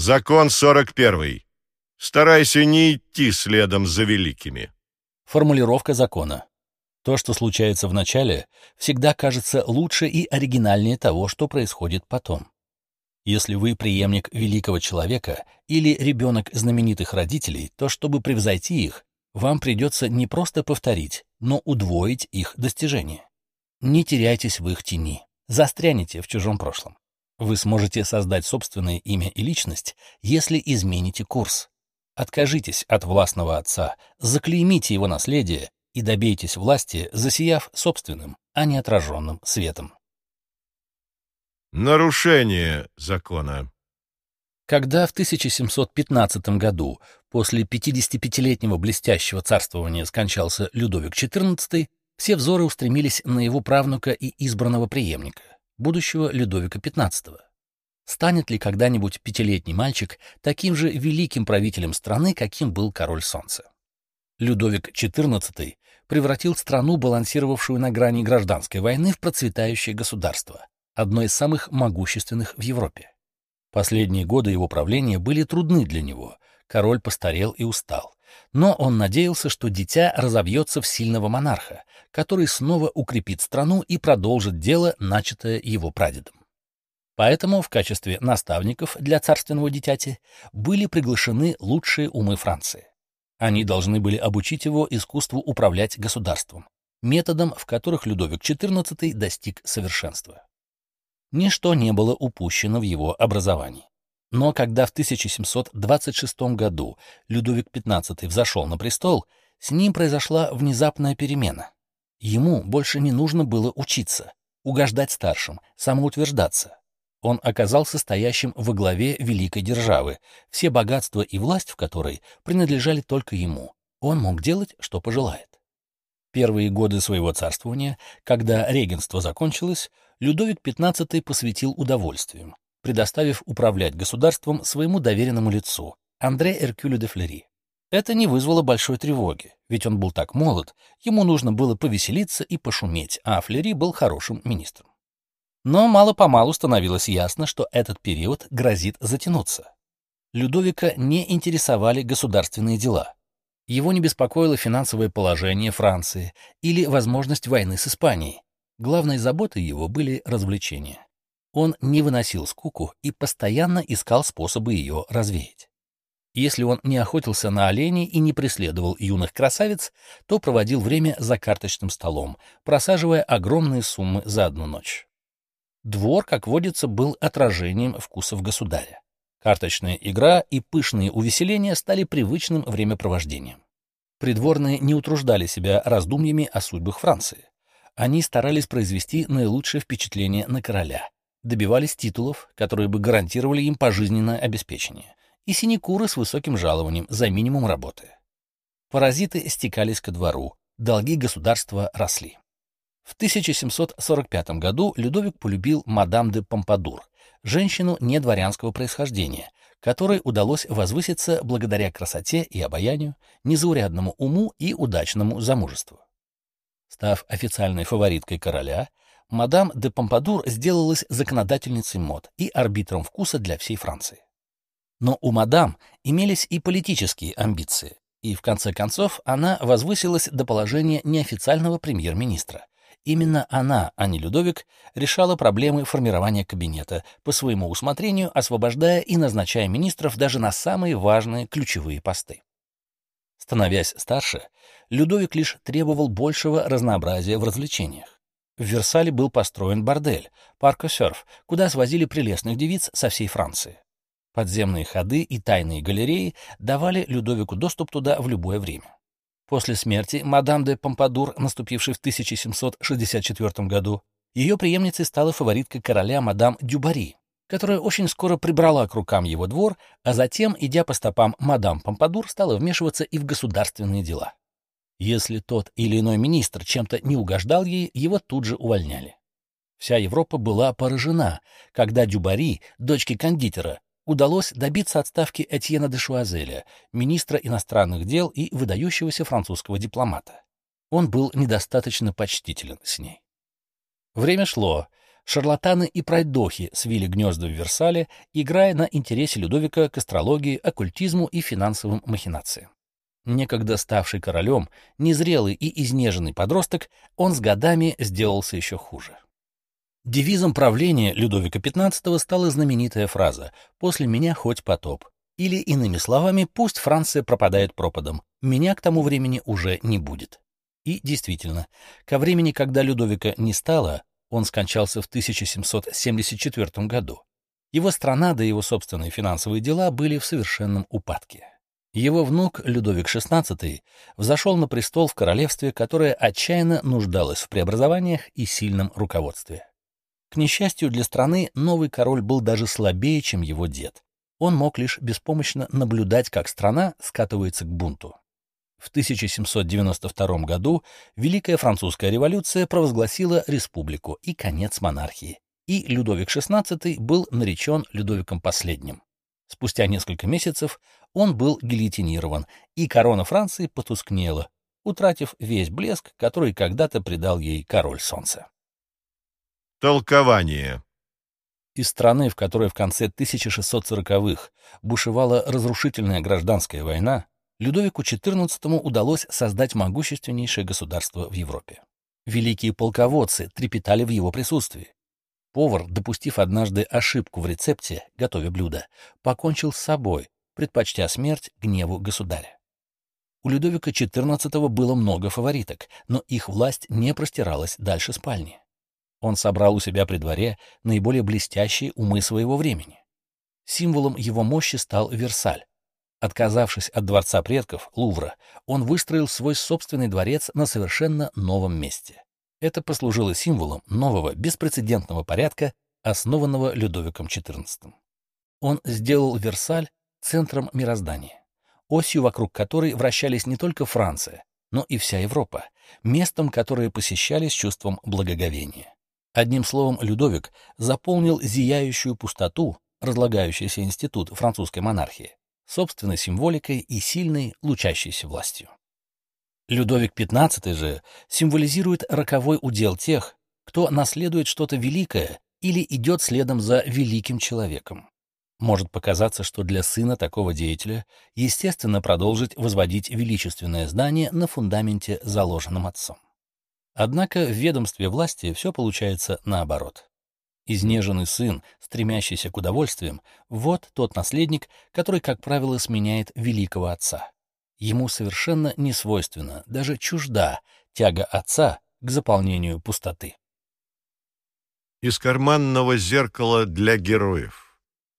Закон 41. Старайся не идти следом за великими. Формулировка закона. То, что случается в начале, всегда кажется лучше и оригинальнее того, что происходит потом. Если вы преемник великого человека или ребенок знаменитых родителей, то чтобы превзойти их, вам придется не просто повторить, но удвоить их достижения. Не теряйтесь в их тени, застрянете в чужом прошлом. Вы сможете создать собственное имя и личность, если измените курс. Откажитесь от властного отца, заклеймите его наследие и добейтесь власти, засияв собственным, а не отраженным светом. Нарушение закона. Когда в 1715 году, после 55-летнего блестящего царствования, скончался Людовик XIV, все взоры устремились на его правнука и избранного преемника, будущего Людовика XV. Станет ли когда-нибудь пятилетний мальчик таким же великим правителем страны, каким был король Солнца? Людовик XIV превратил страну, балансировавшую на грани гражданской войны, в процветающее государство, одно из самых могущественных в Европе. Последние годы его правления были трудны для него, король постарел и устал, но он надеялся, что дитя разовьется в сильного монарха, который снова укрепит страну и продолжит дело, начатое его прадедом. Поэтому в качестве наставников для царственного дитяти были приглашены лучшие умы Франции. Они должны были обучить его искусству управлять государством, методам, в которых Людовик XIV достиг совершенства. Ничто не было упущено в его образовании. Но когда в 1726 году Людовик XV взошел на престол, с ним произошла внезапная перемена. Ему больше не нужно было учиться, угождать старшим, самоутверждаться. Он оказался стоящим во главе великой державы, все богатства и власть в которой принадлежали только ему. Он мог делать, что пожелает. Первые годы своего царствования, когда регенство закончилось, Людовик XV посвятил удовольствиям, предоставив управлять государством своему доверенному лицу, Андре Эркюлю де Флери. Это не вызвало большой тревоги, ведь он был так молод, ему нужно было повеселиться и пошуметь, а Флери был хорошим министром. Но мало-помалу становилось ясно, что этот период грозит затянуться. Людовика не интересовали государственные дела. Его не беспокоило финансовое положение Франции или возможность войны с Испанией. Главной заботой его были развлечения. Он не выносил скуку и постоянно искал способы ее развеять. Если он не охотился на оленей и не преследовал юных красавиц, то проводил время за карточным столом, просаживая огромные суммы за одну ночь. Двор, как водится, был отражением вкусов государя. Карточная игра и пышные увеселения стали привычным времяпровождением. Придворные не утруждали себя раздумьями о судьбах Франции. Они старались произвести наилучшее впечатление на короля, добивались титулов, которые бы гарантировали им пожизненное обеспечение, и синекуры с высоким жалованием за минимум работы. Паразиты стекались ко двору, долги государства росли. В 1745 году Людовик полюбил мадам де Помпадур, женщину недворянского происхождения, которой удалось возвыситься благодаря красоте и обаянию, незаурядному уму и удачному замужеству. Став официальной фавориткой короля, мадам де Помпадур сделалась законодательницей мод и арбитром вкуса для всей Франции. Но у мадам имелись и политические амбиции, и в конце концов она возвысилась до положения неофициального премьер-министра. Именно она, а не Людовик, решала проблемы формирования кабинета по своему усмотрению, освобождая и назначая министров даже на самые важные ключевые посты. Становясь старше, Людовик лишь требовал большего разнообразия в развлечениях. В Версале был построен бордель, парк-о-серф, куда свозили прелестных девиц со всей Франции. Подземные ходы и тайные галереи давали Людовику доступ туда в любое время. После смерти мадам де Помпадур, наступившей в 1764 году, ее преемницей стала фаворитка короля мадам Дюбари, которая очень скоро прибрала к рукам его двор, а затем, идя по стопам мадам Помпадур, стала вмешиваться и в государственные дела. Если тот или иной министр чем-то не угождал ей, его тут же увольняли. Вся Европа была поражена, когда Дюбари, дочке кондитера, удалось добиться отставки Этьена де Шуазеля, министра иностранных дел и выдающегося французского дипломата. Он был недостаточно почтителен с ней. Время шло. Шарлатаны и пройдохи свили гнезда в Версале, играя на интересе Людовика к астрологии, оккультизму и финансовым махинациям. Некогда ставший королем, незрелый и изнеженный подросток, он с годами сделался еще хуже. Девизом правления Людовика XV стала знаменитая фраза «После меня хоть потоп». Или, иными словами, пусть Франция пропадает пропадом, меня к тому времени уже не будет. И действительно, ко времени, когда Людовика не стало, он скончался в 1774 году. Его страна да его собственные финансовые дела были в совершенном упадке. Его внук Людовик XVI взошел на престол в королевстве, которое отчаянно нуждалось в преобразованиях и сильном руководстве. К несчастью для страны, новый король был даже слабее, чем его дед. Он мог лишь беспомощно наблюдать, как страна скатывается к бунту. В 1792 году Великая Французская революция провозгласила республику и конец монархии, и Людовик XVI был наречен Людовиком последним. Спустя несколько месяцев он был гильотинирован, и корона Франции потускнела, утратив весь блеск, который когда-то придал ей король солнца. Толкование. Из страны, в которой в конце 1640-х бушевала разрушительная гражданская война, Людовику XIV удалось создать могущественнейшее государство в Европе. Великие полководцы трепетали в его присутствии. Повар, допустив однажды ошибку в рецепте, готовя блюдо, покончил с собой, предпочтя смерть гневу государя. У Людовика XIV было много фавориток, но их власть не простиралась дальше спальни. Он собрал у себя при дворе наиболее блестящие умы своего времени. Символом его мощи стал Версаль. Отказавшись от дворца предков, Лувра, он выстроил свой собственный дворец на совершенно новом месте. Это послужило символом нового беспрецедентного порядка, основанного Людовиком XIV. Он сделал Версаль центром мироздания, осью, вокруг которой вращались не только Франция, но и вся Европа, местом, которое посещали с чувством благоговения. Одним словом, Людовик заполнил зияющую пустоту, разлагающийся институт французской монархии, собственной символикой и сильной, лучащейся властью. Людовик XV же символизирует роковой удел тех, кто наследует что-то великое или идет следом за великим человеком. Может показаться, что для сына такого деятеля естественно продолжить возводить величественное здание на фундаменте, заложенном отцом. Однако в ведомстве власти все получается наоборот. Изнеженный сын, стремящийся к удовольствиям, вот тот наследник, который, как правило, сменяет великого отца. Ему совершенно не свойственна, даже чужда, тяга отца к заполнению пустоты. Из карманного зеркала для героев.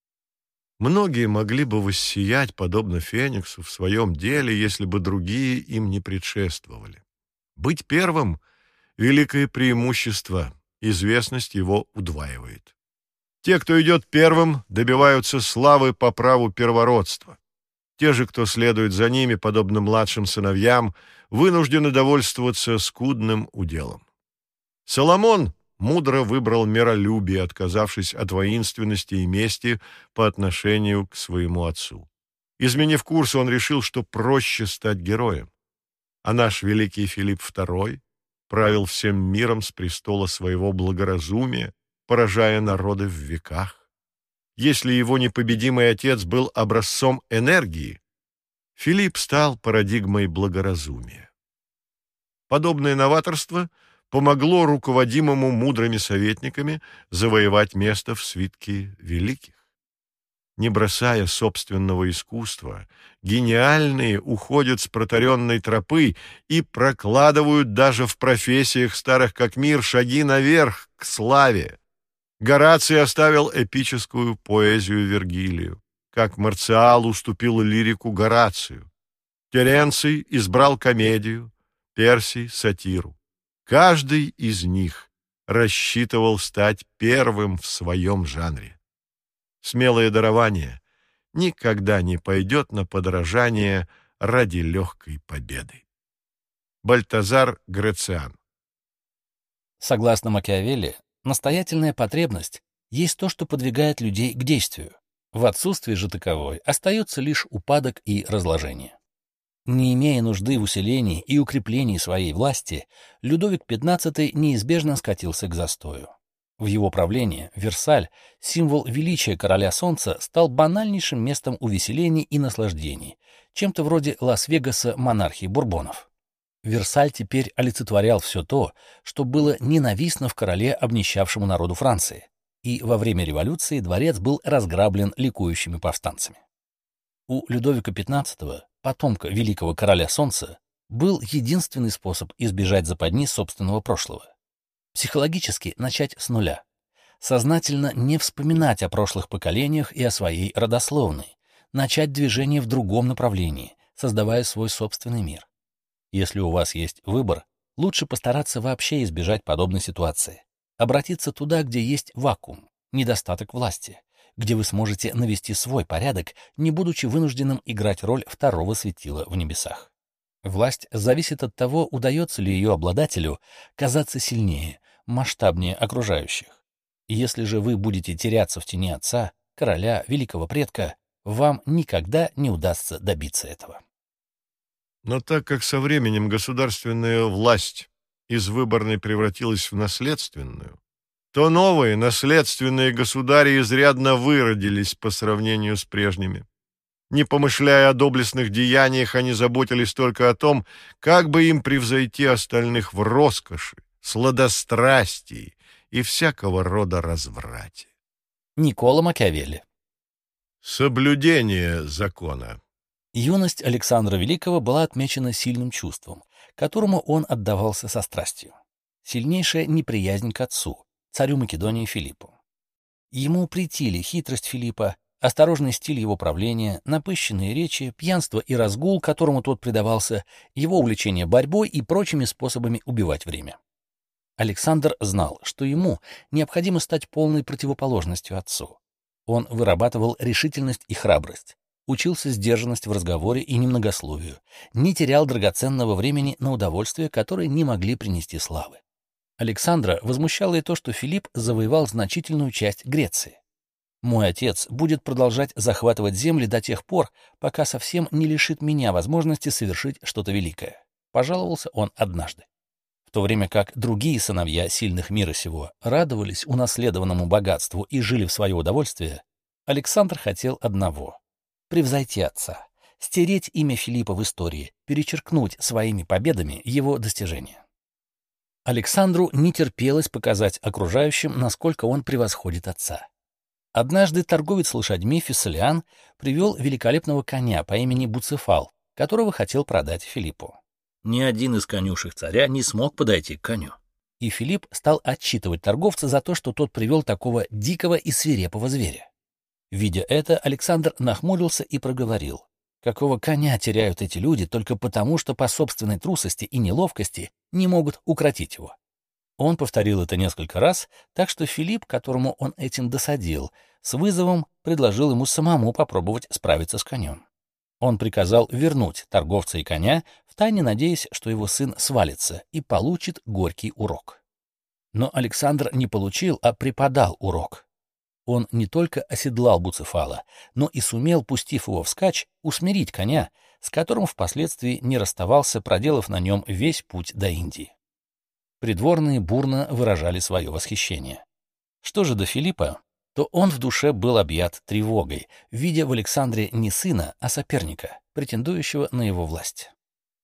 Многие могли бы воссиять, подобно Фениксу, в своем деле, если бы другие им не предшествовали. Быть первым — великое преимущество, известность его удваивает. Те, кто идет первым, добиваются славы по праву первородства. Те же, кто следует за ними, подобно младшим сыновьям, вынуждены довольствоваться скудным уделом. Соломон мудро выбрал миролюбие, отказавшись от воинственности и мести по отношению к своему отцу. Изменив курс, он решил, что проще стать героем. А наш великий Филипп II правил всем миром с престола своего благоразумия, поражая народы в веках. Если его непобедимый отец был образцом энергии, Филипп стал парадигмой благоразумия. Подобное новаторство помогло руководимому мудрыми советниками завоевать место в свитке великих. Не бросая собственного искусства, гениальные уходят с протаренной тропы и прокладывают даже в профессиях старых как мир шаги наверх к славе. Гораций оставил эпическую поэзию Вергилию, как Марциал уступил лирику Горацию. Теренций избрал комедию, Персий — сатиру. Каждый из них рассчитывал стать первым в своем жанре. Смелое дарование никогда не пойдет на подражание ради легкой победы. Бальтазар Грациан. Согласно Макиавелли, настоятельная потребность есть то, что подвигает людей к действию. В отсутствии же таковой остается лишь упадок и разложение. Не имея нужды в усилении и укреплении своей власти, Людовик XV неизбежно скатился к застою. В его правлении Версаль, символ величия короля солнца, стал банальнейшим местом увеселений и наслаждений, чем-то вроде Лас-Вегаса монархии Бурбонов. Версаль теперь олицетворял все то, что было ненавистно в короле обнищавшему народу Франции, и во время революции дворец был разграблен ликующими повстанцами. У Людовика XV, потомка великого короля солнца, был единственный способ избежать западни собственного прошлого. Психологически начать с нуля. Сознательно не вспоминать о прошлых поколениях и о своей родословной. Начать движение в другом направлении, создавая свой собственный мир. Если у вас есть выбор, лучше постараться вообще избежать подобной ситуации. Обратиться туда, где есть вакуум, недостаток власти, где вы сможете навести свой порядок, не будучи вынужденным играть роль второго светила в небесах. Власть зависит от того, удается ли ее обладателю казаться сильнее, масштабнее окружающих. И если же вы будете теряться в тени отца, короля, великого предка, вам никогда не удастся добиться этого. Но так как со временем государственная власть из выборной превратилась в наследственную, то новые наследственные государи изрядно выродились по сравнению с прежними. Не помышляя о доблестных деяниях, они заботились только о том, как бы им превзойти остальных в роскоши, сладострастии и всякого рода разврате. Никколо Макиавелли. Соблюдение закона. Юность Александра Великого была отмечена сильным чувством, которому он отдавался со страстью. Сильнейшая неприязнь к отцу, царю Македонии Филиппу. Ему претили хитрость Филиппа, осторожный стиль его правления, напыщенные речи, пьянство и разгул, которому тот предавался, его увлечение борьбой и прочими способами убивать время. Александр знал, что ему необходимо стать полной противоположностью отцу. Он вырабатывал решительность и храбрость, учился сдержанность в разговоре и немногословию, не терял драгоценного времени на удовольствия, которые не могли принести славы. Александра возмущало и то, что Филипп завоевал значительную часть Греции. «Мой отец будет продолжать захватывать земли до тех пор, пока совсем не лишит меня возможности совершить что-то великое», — пожаловался он однажды. В то время как другие сыновья сильных мира сего радовались унаследованному богатству и жили в свое удовольствие, Александр хотел одного — превзойти отца, стереть имя Филиппа в истории, перечеркнуть своими победами его достижения. Александру не терпелось показать окружающим, насколько он превосходит отца. Однажды торговец лошадьми Фессалиан привел великолепного коня по имени Буцефал, которого хотел продать Филиппу. Ни один из конюшек царя не смог подойти к коню. И Филипп стал отчитывать торговца за то, что тот привел такого дикого и свирепого зверя. Видя это, Александр нахмурился и проговорил: «Какого коня теряют эти люди только потому, что по собственной трусости и неловкости не могут укротить его?» Он повторил это несколько раз, так что Филипп, которому он этим досадил, с вызовом предложил ему самому попробовать справиться с конем. Он приказал вернуть торговца и коня, втайне надеясь, что его сын свалится и получит горький урок. Но Александр не получил, а преподал урок. Он не только оседлал Буцефала, но и сумел, пустив его вскачь, усмирить коня, с которым впоследствии не расставался, проделав на нем весь путь до Индии. Придворные бурно выражали свое восхищение. Что же до Филиппа, то он в душе был объят тревогой, видя в Александре не сына, а соперника, претендующего на его власть.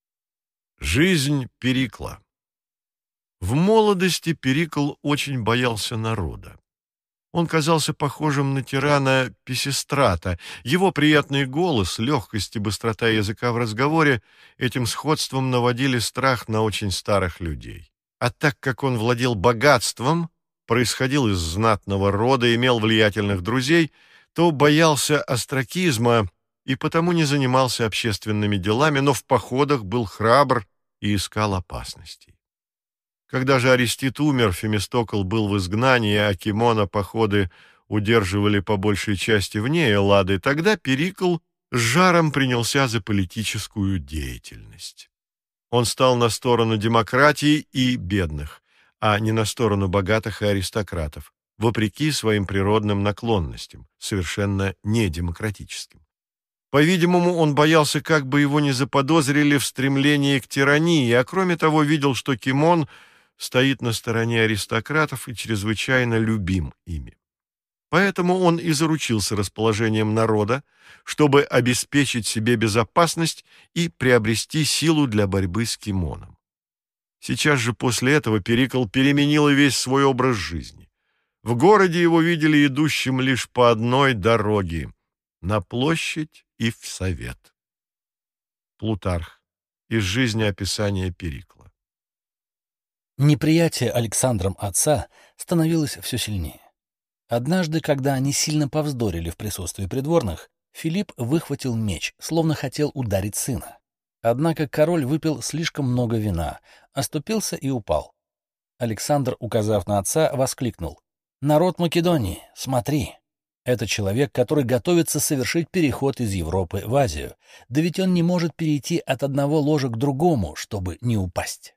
Жизнь Перикла. В молодости Перикл очень боялся народа. Он казался похожим на тирана Писистрата. Его приятный голос, легкость и быстрота языка в разговоре этим сходством наводили страх на очень старых людей. А так как он владел богатством, происходил из знатного рода, имел влиятельных друзей, то боялся остракизма и потому не занимался общественными делами, но в походах был храбр и искал опасностей. Когда же Арестит умер, Фемистокл был в изгнании, а Кимона походы удерживали по большей части вне Эллады, тогда Перикл с жаром принялся за политическую деятельность. Он стал на сторону демократии и бедных, а не на сторону богатых и аристократов, вопреки своим природным наклонностям, совершенно недемократическим. По-видимому, он боялся, как бы его не заподозрили в стремлении к тирании, а кроме того видел, что Кимон стоит на стороне аристократов и чрезвычайно любим ими. Поэтому он и заручился расположением народа, чтобы обеспечить себе безопасность и приобрести силу для борьбы с Кимоном. Сейчас же после этого Перикл переменил весь свой образ жизни. В городе его видели идущим лишь по одной дороге — на площадь и в совет. Плутарх. Из жизнеописания Перикла. Неприятие Александром отца становилось все сильнее. Однажды, когда они сильно повздорили в присутствии придворных, Филипп выхватил меч, словно хотел ударить сына. Однако король выпил слишком много вина, оступился и упал. Александр, указав на отца, воскликнул: «Народ Македонии, смотри! Это человек, который готовится совершить переход из Европы в Азию, да ведь он не может перейти от одного ложа к другому, чтобы не упасть».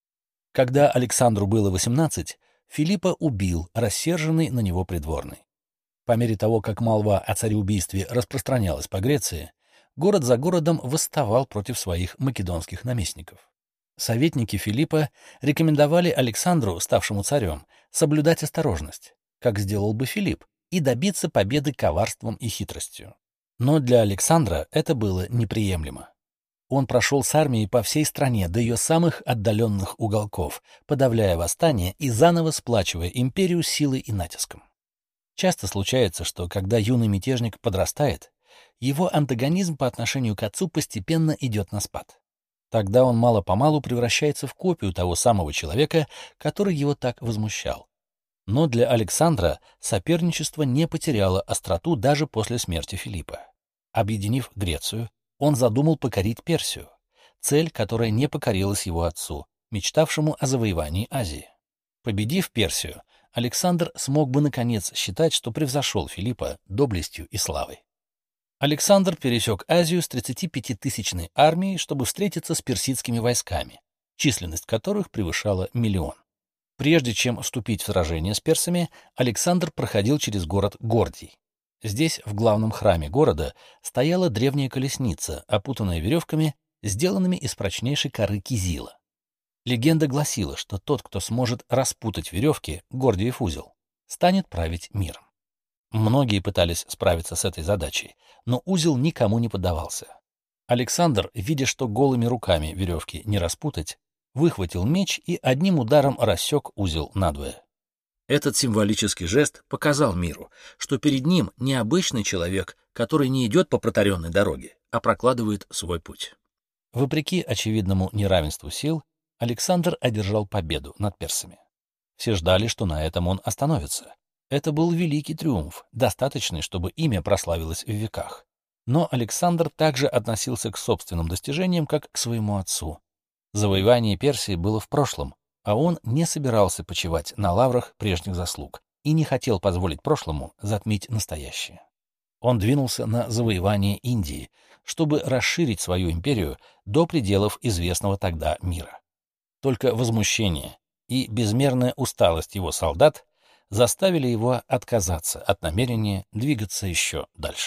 Когда Александру было 18, Филиппа убил рассерженный на него придворный. По мере того, как молва о цареубийстве распространялась по Греции, город за городом восставал против своих македонских наместников. Советники Филиппа рекомендовали Александру, ставшему царем, соблюдать осторожность, как сделал бы Филипп, и добиться победы коварством и хитростью. Но для Александра это было неприемлемо. Он прошел с армией по всей стране до ее самых отдаленных уголков, подавляя восстание и заново сплачивая империю силой и натиском. Часто случается, что когда юный мятежник подрастает, его антагонизм по отношению к отцу постепенно идет на спад. Тогда он мало-помалу превращается в копию того самого человека, который его так возмущал. Но для Александра соперничество не потеряло остроту даже после смерти Филиппа. Объединив Грецию, он задумал покорить Персию, цель, которая не покорилась его отцу, мечтавшему о завоевании Азии. Победив Персию, Александр смог бы наконец считать, что превзошел Филиппа доблестью и славой. Александр пересек Азию с 35-тысячной армией, чтобы встретиться с персидскими войсками, численность которых превышала 1 000 000. Прежде чем вступить в сражение с персами, Александр проходил через город Гордий. Здесь, в главном храме города, стояла древняя колесница, опутанная веревками, сделанными из прочнейшей коры кизила. Легенда гласила, что тот, кто сможет распутать веревки, Гордиев узел, станет править миром. Многие пытались справиться с этой задачей, но узел никому не поддавался. Александр, видя, что голыми руками веревки не распутать, выхватил меч и одним ударом рассек узел надвое. Этот символический жест показал миру, что перед ним не обычный человек, который не идет по протаренной дороге, а прокладывает свой путь. Вопреки очевидному неравенству сил, Александр одержал победу над персами. Все ждали, что на этом он остановится. Это был великий триумф, достаточный, чтобы имя прославилось в веках. Но Александр также относился к собственным достижениям, как к своему отцу. Завоевание Персии было в прошлом, а он не собирался почивать на лаврах прежних заслуг и не хотел позволить прошлому затмить настоящее. Он двинулся на завоевание Индии, чтобы расширить свою империю до пределов известного тогда мира. Только возмущение и безмерная усталость его солдат заставили его отказаться от намерения двигаться еще дальше.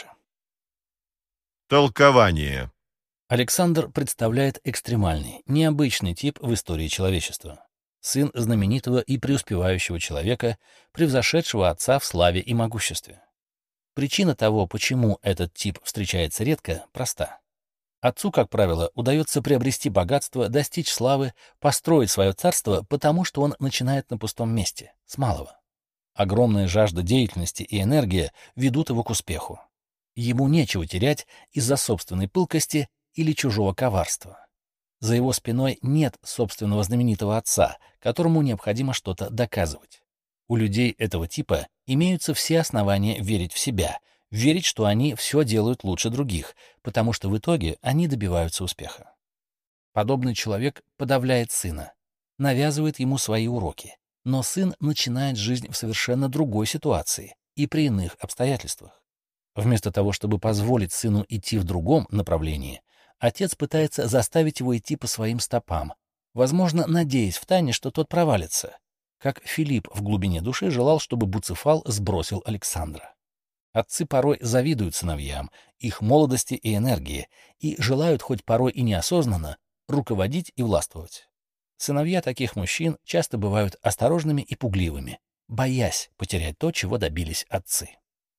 Толкование. Александр представляет экстремальный, необычный тип в истории человечества. Сын знаменитого и преуспевающего человека, превзошедшего отца в славе и могуществе. Причина того, почему этот тип встречается редко, проста. Отцу, как правило, удается приобрести богатство, достичь славы, построить свое царство, потому что он начинает на пустом месте, с малого. Огромная жажда деятельности и энергия ведут его к успеху. Ему нечего терять из-за собственной пылкости или чужого коварства. За его спиной нет собственного знаменитого отца, которому необходимо что-то доказывать. У людей этого типа имеются все основания верить в себя, верить, что они все делают лучше других, потому что в итоге они добиваются успеха. Подобный человек подавляет сына, навязывает ему свои уроки, но сын начинает жизнь в совершенно другой ситуации и при иных обстоятельствах. Вместо того, чтобы позволить сыну идти в другом направлении, отец пытается заставить его идти по своим стопам, возможно, надеясь втайне, что тот провалится, как Филипп в глубине души желал, чтобы Буцефал сбросил Александра. Отцы порой завидуют сыновьям, их молодости и энергии, и желают, хоть порой и неосознанно, руководить и властвовать. Сыновья таких мужчин часто бывают осторожными и пугливыми, боясь потерять то, чего добились отцы.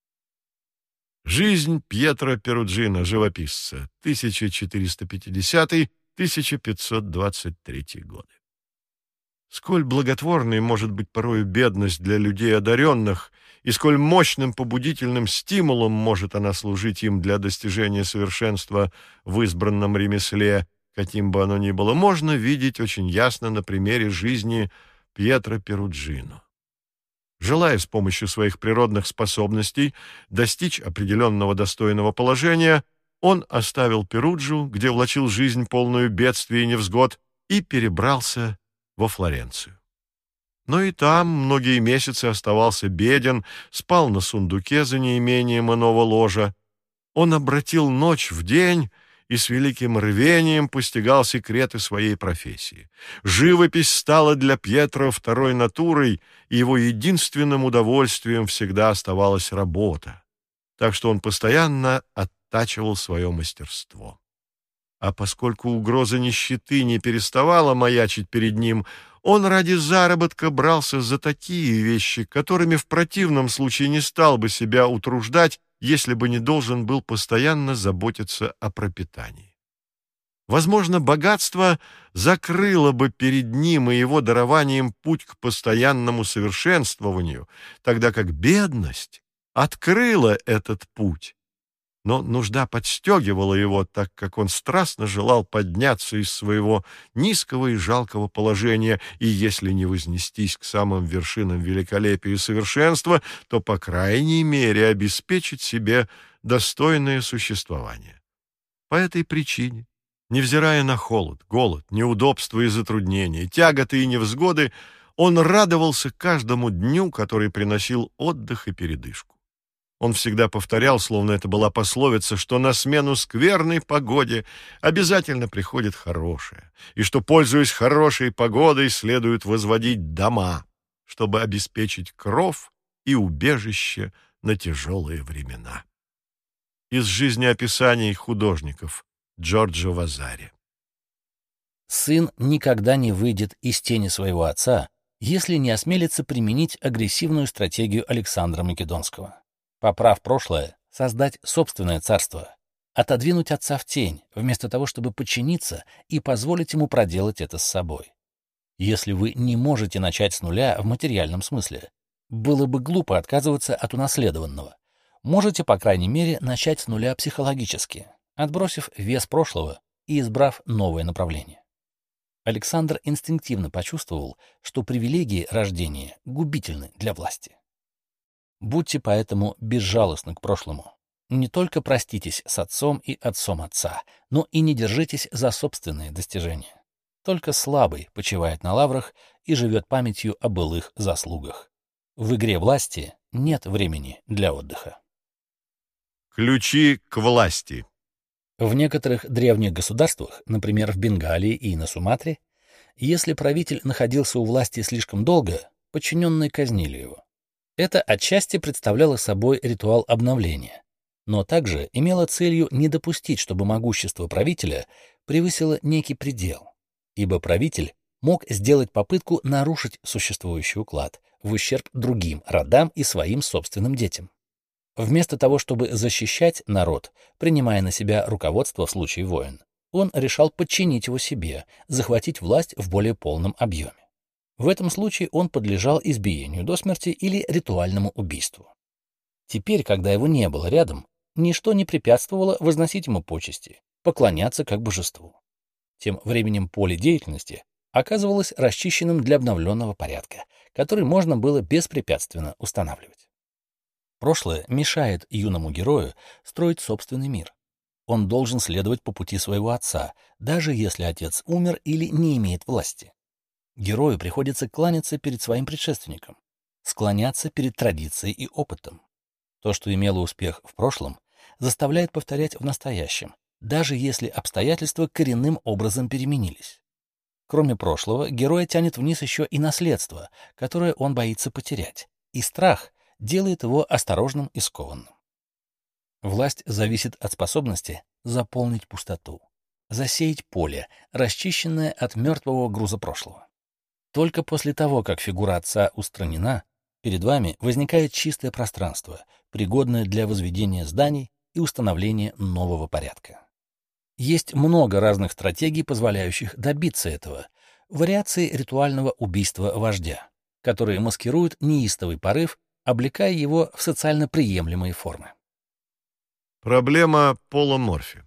Жизнь Пьетро Перуджино, живописца, 1450-1523 годы. Сколь благотворной может быть порою бедность для людей одаренных, и сколь мощным побудительным стимулом может она служить им для достижения совершенства в избранном ремесле, каким бы оно ни было, можно видеть очень ясно на примере жизни Пьетро Перуджино. Желая с помощью своих природных способностей достичь определенного достойного положения, он оставил Перуджу, где влачил жизнь полную бедствий и невзгод, и перебрался во Флоренцию. Но и там многие месяцы оставался беден, спал на сундуке за неимением иного ложа. Он обратил ночь в день и с великим рвением постигал секреты своей профессии. Живопись стала для Пьетро второй натурой, и его единственным удовольствием всегда оставалась работа, так что он постоянно оттачивал свое мастерство. А поскольку угроза нищеты не переставала маячить перед ним, он ради заработка брался за такие вещи, которыми в противном случае не стал бы себя утруждать, если бы не должен был постоянно заботиться о пропитании. Возможно, богатство закрыло бы перед ним и его дарованием путь к постоянному совершенствованию, тогда как бедность открыла этот путь. Но нужда подстегивала его, так как он страстно желал подняться из своего низкого и жалкого положения, и если не вознестись к самым вершинам великолепия и совершенства, то, по крайней мере, обеспечить себе достойное существование. По этой причине, невзирая на холод, голод, неудобства и затруднения, тяготы и невзгоды, он радовался каждому дню, который приносил отдых и передышку. Он всегда повторял, словно это была пословица, что на смену скверной погоде обязательно приходит хорошая, и что, пользуясь хорошей погодой, следует возводить дома, чтобы обеспечить кров и убежище на тяжелые времена. Из жизнеописаний художников Джорджо Вазари. Сын никогда не выйдет из тени своего отца, если не осмелится применить агрессивную стратегию Александра Македонского. Поправ прошлое, создать собственное царство, отодвинуть отца в тень, вместо того, чтобы подчиниться и позволить ему проделать это с собой. Если вы не можете начать с нуля в материальном смысле, было бы глупо отказываться от унаследованного. Можете, по крайней мере, начать с нуля психологически, отбросив вес прошлого и избрав новое направление. Александр инстинктивно почувствовал, что привилегии рождения губительны для власти. Будьте поэтому безжалостны к прошлому. Не только проститесь с отцом и отцом отца, но и не держитесь за собственные достижения. Только слабый почивает на лаврах и живет памятью о былых заслугах. В игре власти нет времени для отдыха. Ключи к власти. В некоторых древних государствах, например, в Бенгалии и на Суматре, если правитель находился у власти слишком долго, подчиненные казнили его. Это отчасти представляло собой ритуал обновления, но также имело целью не допустить, чтобы могущество правителя превысило некий предел, ибо правитель мог сделать попытку нарушить существующий уклад в ущерб другим родам и своим собственным детям. Вместо того, чтобы защищать народ, принимая на себя руководство в случае войн, он решал подчинить его себе, захватить власть в более полном объеме. В этом случае он подлежал избиению до смерти или ритуальному убийству. Теперь, когда его не было рядом, ничто не препятствовало возносить ему почести, поклоняться как божеству. Тем временем поле деятельности оказывалось расчищенным для обновленного порядка, который можно было беспрепятственно устанавливать. Прошлое мешает юному герою строить собственный мир. Он должен следовать по пути своего отца, даже если отец умер или не имеет власти. Герою приходится кланяться перед своим предшественником, склоняться перед традицией и опытом. То, что имело успех в прошлом, заставляет повторять в настоящем, даже если обстоятельства коренным образом переменились. Кроме прошлого, героя тянет вниз еще и наследство, которое он боится потерять, и страх делает его осторожным и скованным. Власть зависит от способности заполнить пустоту. засеять поле, расчищенное от мертвого груза прошлого. Только после того, как фигура отца устранена, перед вами возникает чистое пространство, пригодное для возведения зданий и установления нового порядка. Есть много разных стратегий, позволяющих добиться этого, вариации ритуального убийства вождя, которые маскируют неистовый порыв, облекая его в социально приемлемые формы. Проблема Пола Морфи.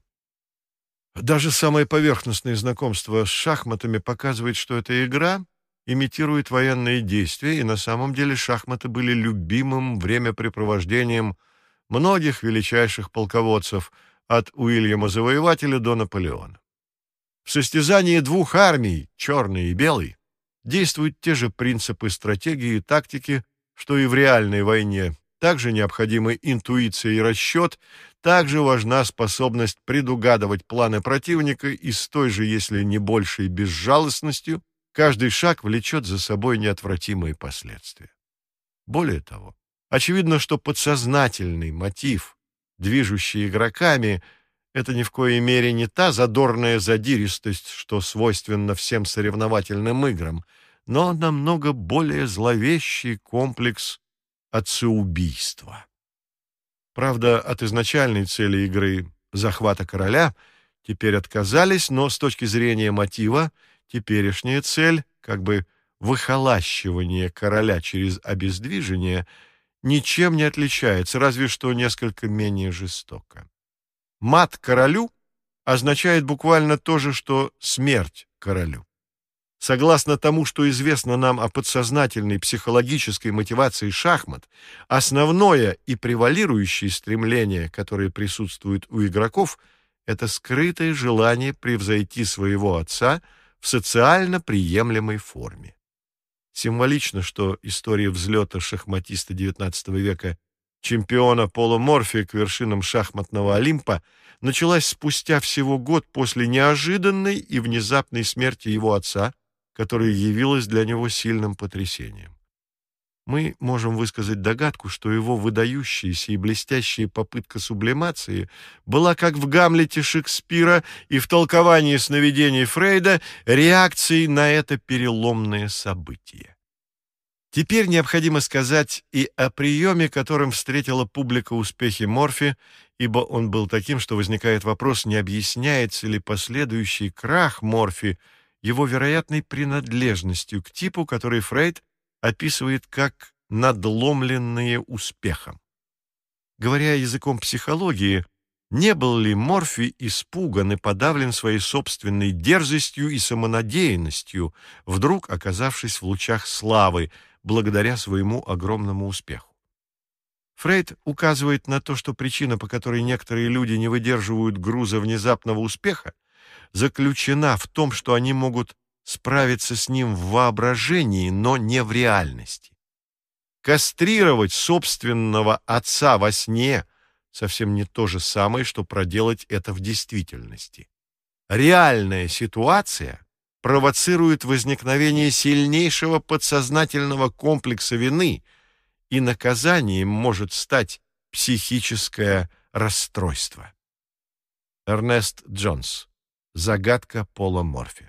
Даже самое поверхностное знакомство с шахматами показывает, что эта игра имитирует военные действия, и на самом деле шахматы были любимым времяпрепровождением многих величайших полководцев, от Уильяма Завоевателя до Наполеона. В состязании двух армий, черной и белой, действуют те же принципы стратегии и тактики, что и в реальной войне. Также необходимы интуиция и расчет, также важна способность предугадывать планы противника и с той же, если не большей, безжалостностью каждый шаг влечет за собой неотвратимые последствия. Более того, очевидно, что подсознательный мотив, движущий игроками, это ни в коей мере не та задорная задиристость, что свойственна всем соревновательным играм, но намного более зловещий комплекс отцеубийства. Правда, от изначальной цели игры захвата короля теперь отказались, но с точки зрения мотива теперешняя цель, как бы выхолащивание короля через обездвижение, ничем не отличается, разве что несколько менее жестоко. Мат королю означает буквально то же, что смерть королю. Согласно тому, что известно нам о подсознательной психологической мотивации шахмат, основное и превалирующее стремление, которое присутствует у игроков, это скрытое желание превзойти своего отца в социально приемлемой форме. Символично, что история взлета шахматиста XIX века, чемпиона Пола Морфи к вершинам шахматного Олимпа, началась спустя всего год после неожиданной и внезапной смерти его отца, которая явилась для него сильным потрясением. Мы можем высказать догадку, что его выдающаяся и блестящая попытка сублимации была, как в «Гамлете» Шекспира и в толковании сновидений Фрейда, реакцией на это переломное событие. Теперь необходимо сказать и о приеме, которым встретила публика успехи Морфи, ибо он был таким, что возникает вопрос, не объясняется ли последующий крах Морфи его вероятной принадлежностью к типу, который Фрейд описывает как надломленные успехом. Говоря языком психологии, не был ли Морфи испуган и подавлен своей собственной дерзостью и самонадеянностью, вдруг оказавшись в лучах славы, благодаря своему огромному успеху? Фрейд указывает на то, что причина, по которой некоторые люди не выдерживают груза внезапного успеха, заключена в том, что они могут справиться с ним в воображении, но не в реальности. Кастрировать собственного отца во сне совсем не то же самое, что проделать это в действительности. Реальная ситуация провоцирует возникновение сильнейшего подсознательного комплекса вины, и наказанием может стать психическое расстройство. Эрнест Джонс. Загадка Пола Морфи.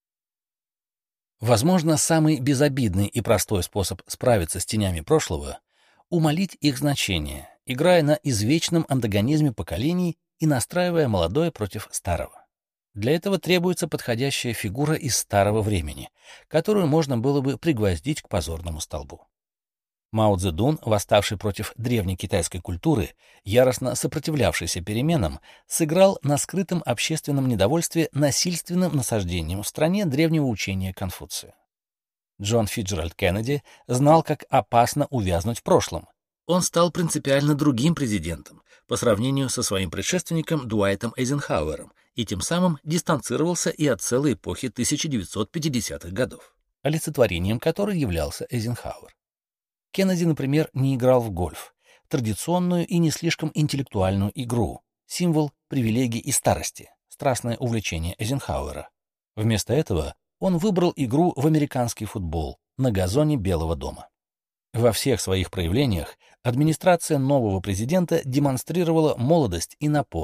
Возможно, самый безобидный и простой способ справиться с тенями прошлого — умалить их значение, играя на извечном антагонизме поколений и настраивая молодое против старого. Для этого требуется подходящая фигура из старого времени, которую можно было бы пригвоздить к позорному столбу. Мао Цзэдун, восставший против древней китайской культуры, яростно сопротивлявшийся переменам, сыграл на скрытом общественном недовольстве насильственным насаждением в стране древнего учения Конфуция. Джон Фиджеральд Кеннеди знал, как опасно увязнуть в прошлом. Он стал принципиально другим президентом по сравнению со своим предшественником Дуайтом Эйзенхауэром и тем самым дистанцировался и от целой эпохи 1950-х годов, олицетворением которой являлся Эйзенхауэр. Кеннеди, например, не играл в гольф, традиционную и не слишком интеллектуальную игру, символ привилегий и старости, страстное увлечение Эйзенхауэра. Вместо этого он выбрал игру в американский футбол на газоне Белого дома. Во всех своих проявлениях администрация нового президента демонстрировала молодость и напор в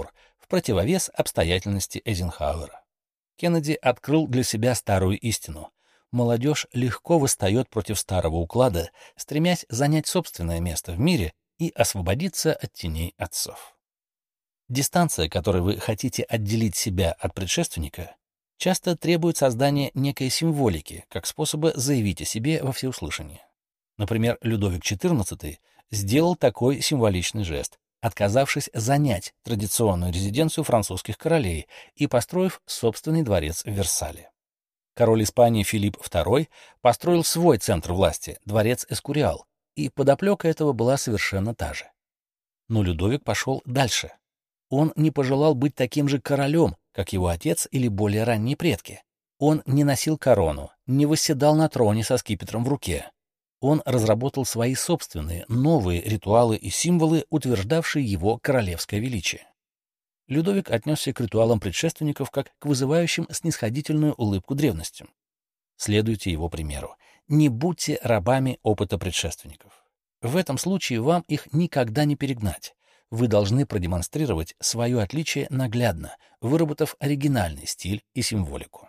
противовес обстоятельности Эйзенхауэра. Кеннеди открыл для себя старую истину. Молодежь легко восстает против старого уклада, стремясь занять собственное место в мире и освободиться от теней отцов. Дистанция, которой вы хотите отделить себя от предшественника, часто требует создания некой символики, как способа заявить о себе во всеуслышание. Например, Людовик XIV сделал такой символичный жест, отказавшись занять традиционную резиденцию французских королей и построив собственный дворец в Версале. Король Испании Филипп II построил свой центр власти, дворец Эскуриал, и подоплека этого была совершенно та же. Но Людовик пошел дальше. Он не пожелал быть таким же королем, как его отец или более ранние предки. Он не носил корону, не восседал на троне со скипетром в руке. Он разработал свои собственные, новые ритуалы и символы, утверждавшие его королевское величие. Людовик отнесся к ритуалам предшественников как к вызывающим снисходительную улыбку древностям. Следуйте его примеру. Не будьте рабами опыта предшественников. В этом случае вам их никогда не перегнать. Вы должны продемонстрировать свое отличие наглядно, выработав оригинальный стиль и символику.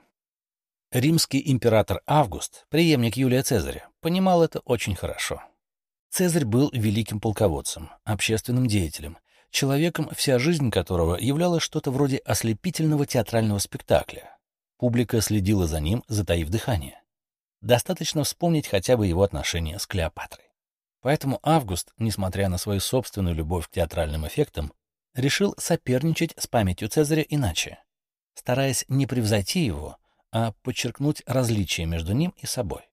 Римский император Август, преемник Юлия Цезаря, понимал это очень хорошо. Цезарь был великим полководцем, общественным деятелем, человеком, вся жизнь которого являлась что-то вроде ослепительного театрального спектакля. Публика следила за ним, затаив дыхание. Достаточно вспомнить хотя бы его отношения с Клеопатрой. Поэтому Август, несмотря на свою собственную любовь к театральным эффектам, решил соперничать с памятью Цезаря иначе, стараясь не превзойти его, а подчеркнуть различия между ним и собой.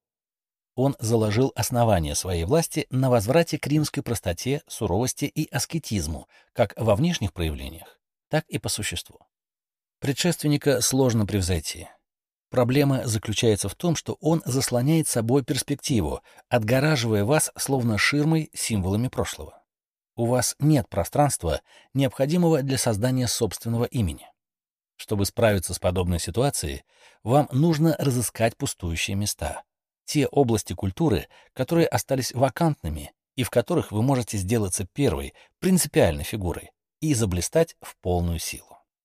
Он заложил основание своей власти на возврате к римской простоте, суровости и аскетизму, как во внешних проявлениях, так и по существу. Предшественника сложно превзойти. Проблема заключается в том, что он заслоняет собой перспективу, отгораживая вас словно ширмой символами прошлого. У вас нет пространства, необходимого для создания собственного имени. Чтобы справиться с подобной ситуацией, вам нужно разыскать пустующие места, те области культуры, которые остались вакантными и в которых вы можете сделаться первой, принципиальной фигурой и заблистать в полную силу.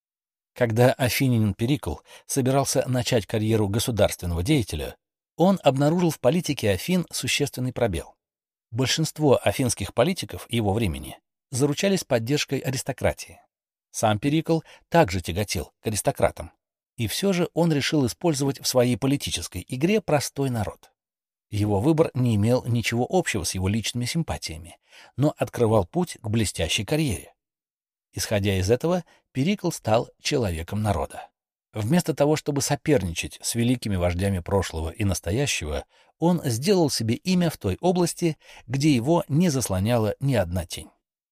Когда афинянин Перикл собирался начать карьеру государственного деятеля, он обнаружил в политике Афин существенный пробел. Большинство афинских политиков его времени заручались поддержкой аристократии. Сам Перикл также тяготел к аристократам, и все же он решил использовать в своей политической игре простой народ. Его выбор не имел ничего общего с его личными симпатиями, но открывал путь к блестящей карьере. Исходя из этого, Перикл стал человеком народа. Вместо того, чтобы соперничать с великими вождями прошлого и настоящего, он сделал себе имя в той области, где его не заслоняла ни одна тень.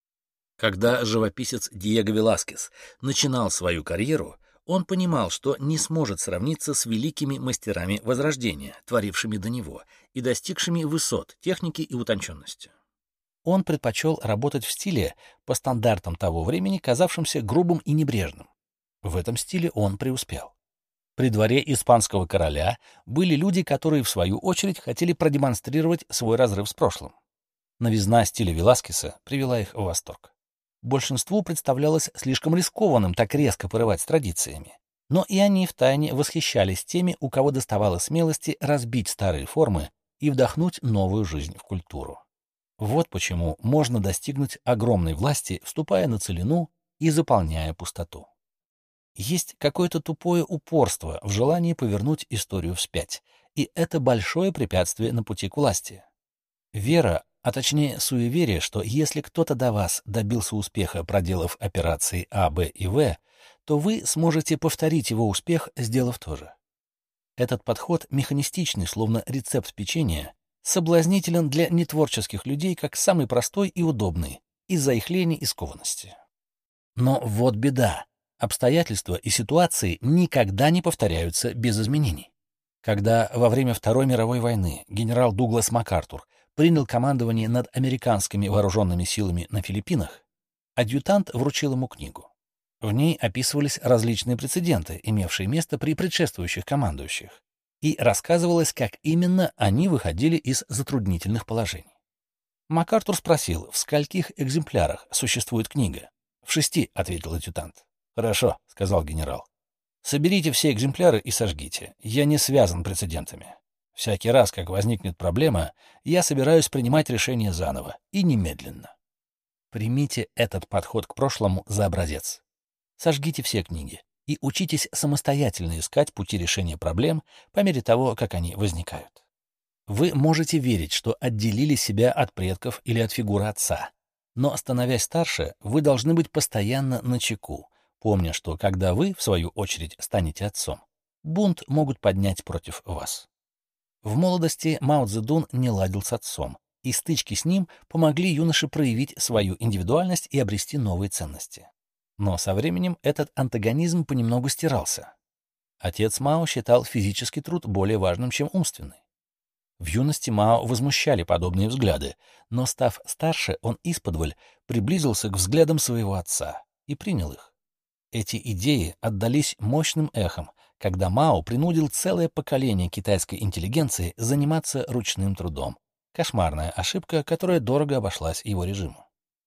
Когда живописец Диего Веласкес начинал свою карьеру, он понимал, что не сможет сравниться с великими мастерами Возрождения, творившими до него и достигшими высот техники и утонченности. Он предпочел работать в стиле, по стандартам того времени, казавшимся грубым и небрежным. В этом стиле он преуспел. При дворе испанского короля были люди, которые, в свою очередь, хотели продемонстрировать свой разрыв с прошлым. Новизна стиля Веласкеса привела их в восторг. Большинству представлялось слишком рискованным так резко порывать с традициями, но и они втайне восхищались теми, у кого доставало смелости разбить старые формы и вдохнуть новую жизнь в культуру. Вот почему можно достигнуть огромной власти, вступая на целину и заполняя пустоту. Есть какое-то тупое упорство в желании повернуть историю вспять, и это большое препятствие на пути к власти. Вера, а точнее суеверие, что если кто-то до вас добился успеха, проделав операции А, Б и В, то вы сможете повторить его успех, сделав то же. Этот подход механистичный, словно рецепт печенья, соблазнителен для нетворческих людей как самый простой и удобный, из-за их лени и скованности. Но вот беда. Обстоятельства и ситуации никогда не повторяются без изменений. Когда во время Второй мировой войны генерал Дуглас МакАртур принял командование над американскими вооруженными силами на Филиппинах, адъютант вручил ему книгу. В ней описывались различные прецеденты, имевшие место при предшествующих командующих, и рассказывалось, как именно они выходили из затруднительных положений. МакАртур спросил, в скольких экземплярах существует книга. «В 6», — ответил адъютант. «Хорошо», — сказал генерал. «Соберите все экземпляры и сожгите. Я не связан прецедентами. Всякий раз, как возникнет проблема, я собираюсь принимать решение заново и немедленно. Примите этот подход к прошлому за образец. Сожгите все книги и учитесь самостоятельно искать пути решения проблем по мере того, как они возникают. Вы можете верить, что отделили себя от предков или от фигуры отца, но, становясь старше, вы должны быть постоянно начеку, помня, что когда вы, в свою очередь, станете отцом, бунт могут поднять против вас. В молодости Мао Цзэдун не ладил с отцом, и стычки с ним помогли юноше проявить свою индивидуальность и обрести новые ценности. Но со временем этот антагонизм понемногу стирался. Отец Мао считал физический труд более важным, чем умственный. В юности Мао возмущали подобные взгляды, но, став старше, он исподволь приблизился к взглядам своего отца и принял их. Эти идеи отдались мощным эхом, когда Мао принудил целое поколение китайской интеллигенции заниматься ручным трудом. Кошмарная ошибка, которая дорого обошлась его режиму.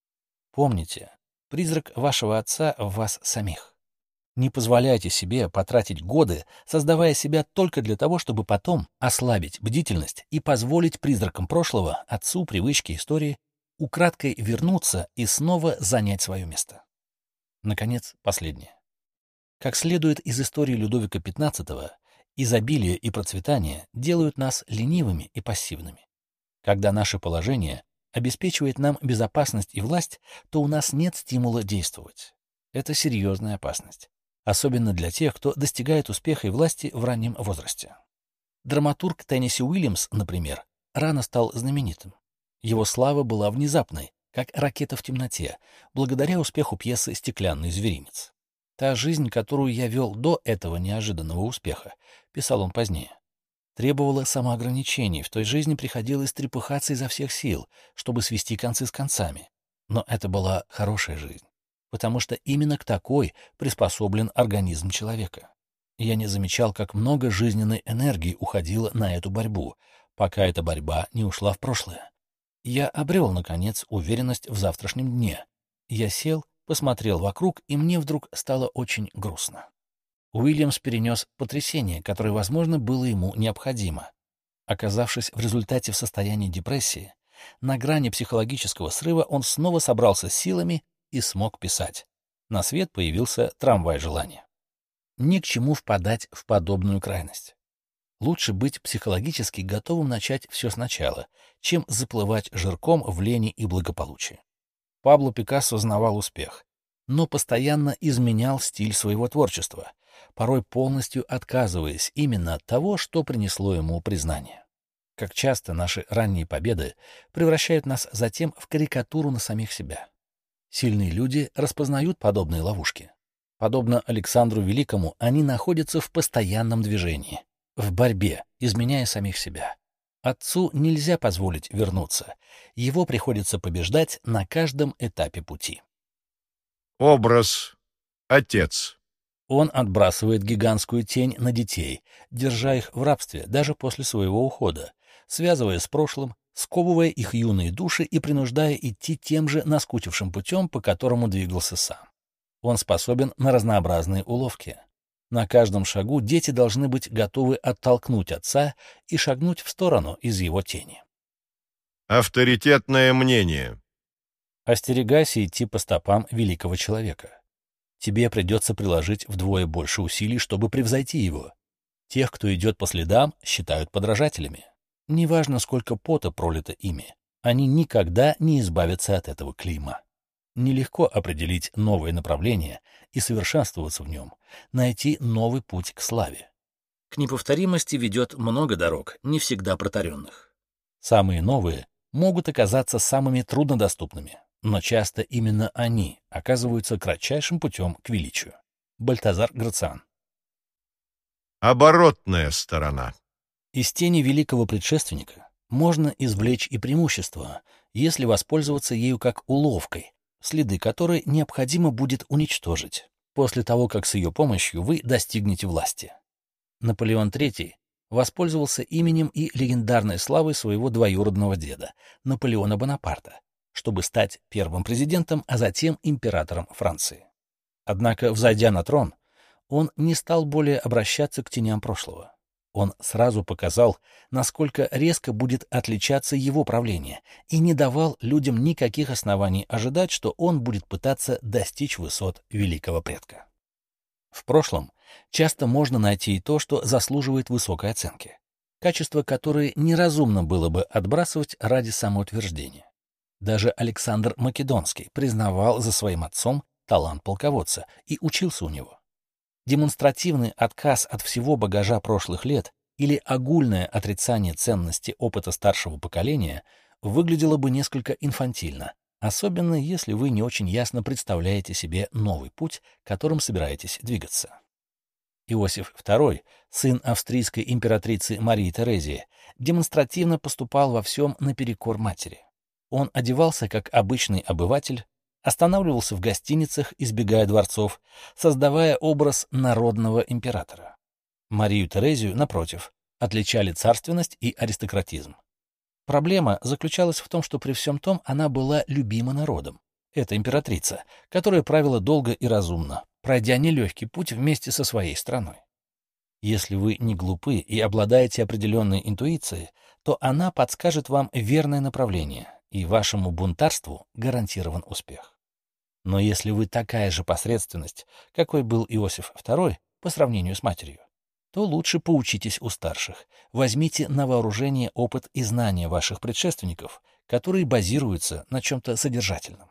Помните, призрак вашего отца в вас самих. Не позволяйте себе потратить годы, создавая себя только для того, чтобы потом ослабить бдительность и позволить призракам прошлого, отцу, привычке, истории, украдкой вернуться и снова занять свое место. Наконец, последнее. Как следует из истории Людовика XV, изобилие и процветание делают нас ленивыми и пассивными. Когда наше положение обеспечивает нам безопасность и власть, то у нас нет стимула действовать. Это серьезная опасность. Особенно для тех, кто достигает успеха и власти в раннем возрасте. Драматург Теннесси Уильямс, например, рано стал знаменитым. Его слава была внезапной, как ракета в темноте, благодаря успеху пьесы «Стеклянный зверинец». «Та жизнь, которую я вел до этого неожиданного успеха», — писал он позднее, требовала самоограничений, в той жизни приходилось трепыхаться изо всех сил, чтобы свести концы с концами. Но это была хорошая жизнь, потому что именно к такой приспособлен организм человека. Я не замечал, как много жизненной энергии уходило на эту борьбу, пока эта борьба не ушла в прошлое. Я обрел, наконец, уверенность в завтрашнем дне. Я сел, посмотрел вокруг, и мне вдруг стало очень грустно. Уильямс перенес потрясение, которое, возможно, было ему необходимо. Оказавшись в результате в состоянии депрессии, на грани психологического срыва, он снова собрался с силами и смог писать. На свет появился «Трамвай желания». Ни к чему впадать в подобную крайность. Лучше быть психологически готовым начать все сначала, чем заплывать жирком в лени и благополучии. Пабло Пикассо знавал успех, но постоянно изменял стиль своего творчества, порой полностью отказываясь именно от того, что принесло ему признание. Как часто наши ранние победы превращают нас затем в карикатуру на самих себя. Сильные люди распознают подобные ловушки. Подобно Александру Великому, они находятся в постоянном движении, в борьбе, изменяя самих себя. Отцу нельзя позволить вернуться. Его приходится побеждать на каждом этапе пути. Образ «Отец». Он отбрасывает гигантскую тень на детей, держа их в рабстве даже после своего ухода, связывая с прошлым, сковывая их юные души и принуждая идти тем же наскучившим путем, по которому двигался сам. Он способен на разнообразные уловки. На каждом шагу дети должны быть готовы оттолкнуть отца и шагнуть в сторону из его тени. Авторитетное мнение. Остерегайся идти по стопам великого человека. Тебе придется приложить вдвое больше усилий, чтобы превзойти его. Тех, кто идет по следам, считают подражателями. Неважно, сколько пота пролито ими, они никогда не избавятся от этого клейма. Нелегко определить новое направление и совершенствоваться в нем, найти новый путь к славе. К неповторимости ведет много дорог, не всегда протаренных. Самые новые могут оказаться самыми труднодоступными, но часто именно они оказываются кратчайшим путем к величию. Бальтазар Грациан. Оборотная сторона. Из тени великого предшественника можно извлечь и преимущество, если воспользоваться ею как уловкой, следы которой необходимо будет уничтожить, после того, как с ее помощью вы достигнете власти. Наполеон III воспользовался именем и легендарной славой своего двоюродного деда, Наполеона Бонапарта, чтобы стать первым президентом, а затем императором Франции. Однако, взойдя на трон, он не стал более обращаться к теням прошлого. Он сразу показал, насколько резко будет отличаться его правление, и не давал людям никаких оснований ожидать, что он будет пытаться достичь высот великого предка. В прошлом часто можно найти и то, что заслуживает высокой оценки, качества, которые неразумно было бы отбрасывать ради самоутверждения. Даже Александр Македонский признавал за своим отцом талант полководца и учился у него. Демонстративный отказ от всего багажа прошлых лет или огульное отрицание ценности опыта старшего поколения выглядело бы несколько инфантильно, особенно если вы не очень ясно представляете себе новый путь, которым собираетесь двигаться. Иосиф II, сын австрийской императрицы Марии Терезии, демонстративно поступал во всем наперекор матери. Он одевался как обычный обыватель, останавливался в гостиницах, избегая дворцов, создавая образ народного императора. Марию Терезию, напротив, отличали царственность и аристократизм. Проблема заключалась в том, что при всем том она была любима народом. Это императрица, которая правила долго и разумно, пройдя нелегкий путь вместе со своей страной. Если вы не глупы и обладаете определенной интуицией, то она подскажет вам верное направление, и вашему бунтарству гарантирован успех. Но если вы такая же посредственность, какой был Иосиф II по сравнению с матерью, то лучше поучитесь у старших, возьмите на вооружение опыт и знания ваших предшественников, которые базируются на чем-то содержательном.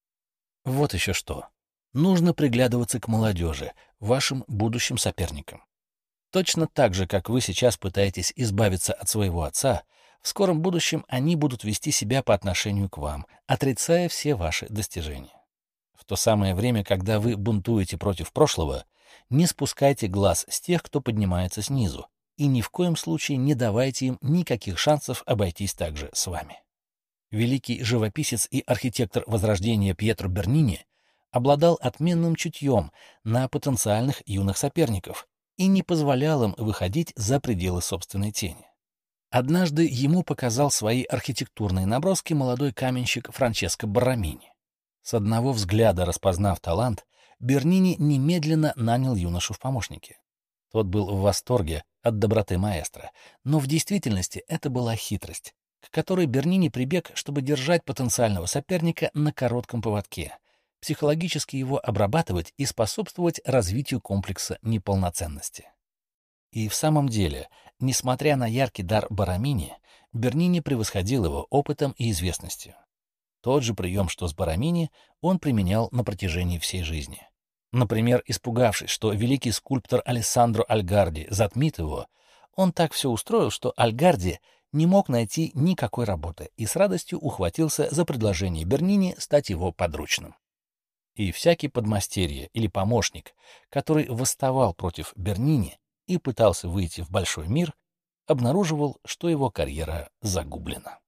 Вот еще что. Нужно приглядываться к молодежи, вашим будущим соперникам. Точно так же, как вы сейчас пытаетесь избавиться от своего отца, в скором будущем они будут вести себя по отношению к вам, отрицая все ваши достижения. В то самое время, когда вы бунтуете против прошлого, не спускайте глаз с тех, кто поднимается снизу, и ни в коем случае не давайте им никаких шансов обойтись также с вами. Великий живописец и архитектор Возрождения Пьетро Бернини обладал отменным чутьем на потенциальных юных соперников и не позволял им выходить за пределы собственной тени. Однажды ему показал свои архитектурные наброски молодой каменщик Франческо Баррамини. С одного взгляда распознав талант, Бернини немедленно нанял юношу в помощники. Тот был в восторге от доброты маэстро, но в действительности это была хитрость, к которой Бернини прибег, чтобы держать потенциального соперника на коротком поводке, психологически его обрабатывать и способствовать развитию комплекса неполноценности. И в самом деле, несмотря на яркий дар Баррамини, Бернини превосходил его опытом и известностью. Тот же прием, что с Баррамини, он применял на протяжении всей жизни. Например, испугавшись, что великий скульптор Алессандро Альгарди затмит его, он так все устроил, что Альгарди не мог найти никакой работы и с радостью ухватился за предложение Бернини стать его подручным. И всякий подмастерье или помощник, который восставал против Бернини и пытался выйти в большой мир, обнаруживал, что его карьера загублена.